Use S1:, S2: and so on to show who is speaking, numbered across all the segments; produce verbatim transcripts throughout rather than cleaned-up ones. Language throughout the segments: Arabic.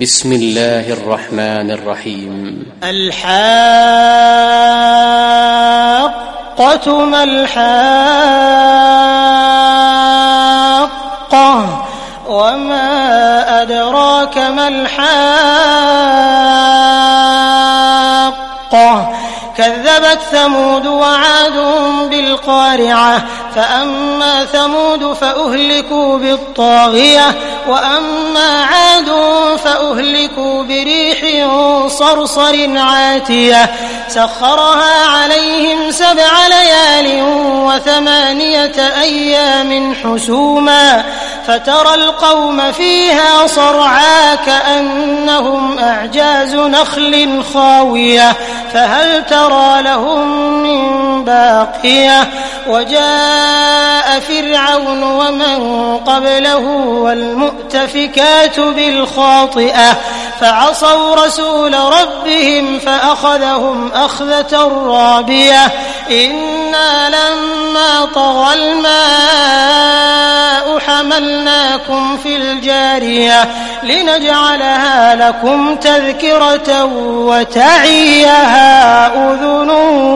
S1: بسم الله الرحمن الرحيم.
S2: الحاقة ما الحاقة وما أدراك ما الحاقة كذبت ثمود وعاد بالقارعة فأما ثمود فأهلكوا بالطاغية وأما عاد فأهلكوا بريح صرصر عاتية سخرها عليهم سبع ليال وثمانية أيام حسوما فترى القوم فيها صرعى كأنهم أعجاز نخل خاوية فهل ترى لهم من باقية وجاء فرعون ومن قبله والمؤتفكات بالخاطئة فعصوا رسول ربهم فأخذهم أخذة رابية إنا لما طغى الماء حملناكم في الجارية لنجعلها لكم تذكرة وتعيها أذن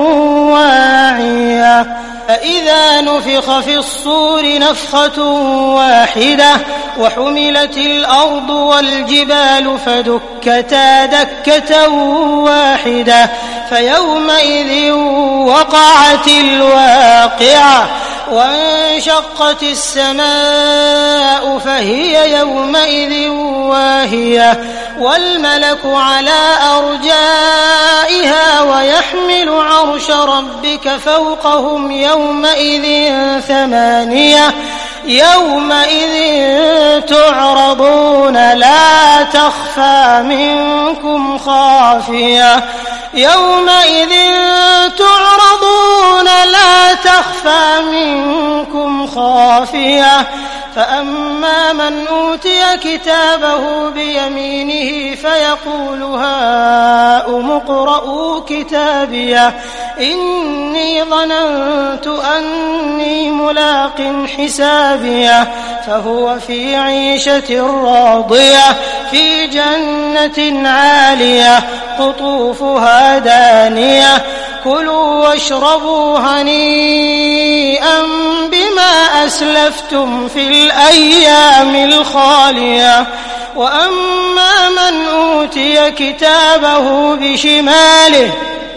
S2: واعية فإذا نفخ في الصور نفخة واحدة وحملت الأرض والجبال فدكتا دكة واحدة فيومئذ وقعت الواقعة وانشقت السماء فهي يومئذ واهية والملك على أرجائها ويحمل عرش ربك فوقهم يومئذ ثمانية يومئذ تعرضون لا تخفى منكم خافية يومئذ تعرضون لا تخفى منكم خافية فأما من أوتي كتابه بيمينه فيقول هاؤم اقرءوا كتابيه إني ظننت أني ملاق حسابيه فهو في عيشة راضية في جنة عالية قطوفها دانية كلوا واشربوا هنيئا بما أسلفتم في الأيام الخالية وأما من أوتي كتابه بشماله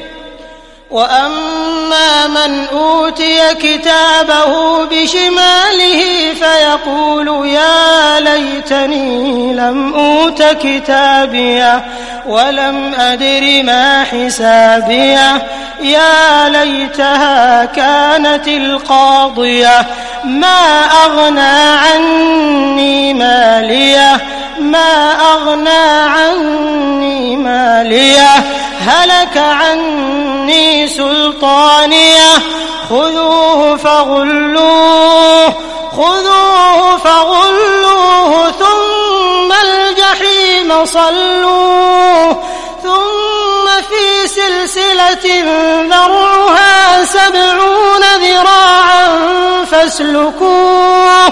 S2: وأما من أوتي كتابه بشماله فيقول يا ليتني لم أوت كتابيه ولم أدر ما حسابيه يا ليتها كانت القاضية ما أغنى عني ماليه ما أغنى عني ماليه هلك عني سلطانيه خذوه فغلوه خذوه فغلوه ثم الجحيم صلوه ثم في سلسلة ذرعها سبعون ذراعا فاسلكوه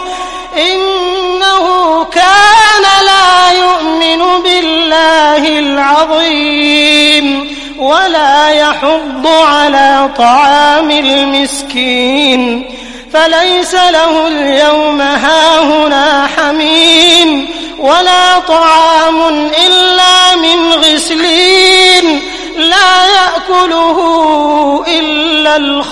S2: إنه كان لا يؤمن بالله العظيم ولا يحض على طعام المسكين فليس له اليوم هاهنا حميم ولا طعام إلا من غسلين لا يأكله إلا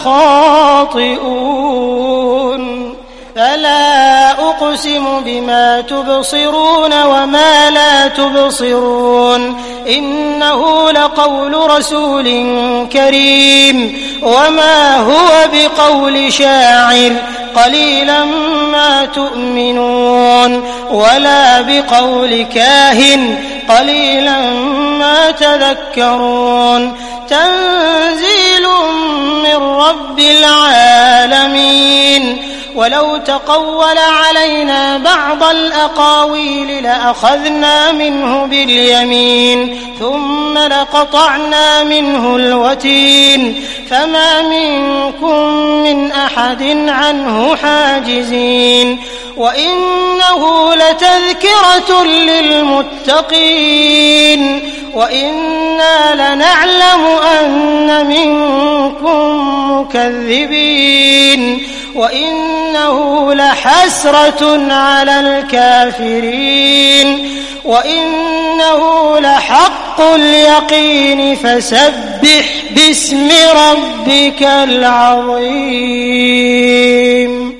S2: الخاطئون فلا أقسم بما تبصرون وما لا تبصرون إنه لقول رسول كريم وما هو بقول شاعر قليلا ما تؤمنون ولا بقول كاهن قليلا ما تذكرون تنزيل من رب العالمين ولو تقول علينا بعض الأقاويل لأخذنا منه باليمين ثم لقطعنا منه الوتين فما منكم من أحد عنه حاجزين وإنه لتذكرة للمتقين وإنا لنعلم أن منكم مكذبين وإنه لحسرة على الكافرين وإنه لحق اليقين فسبح باسم ربك العظيم.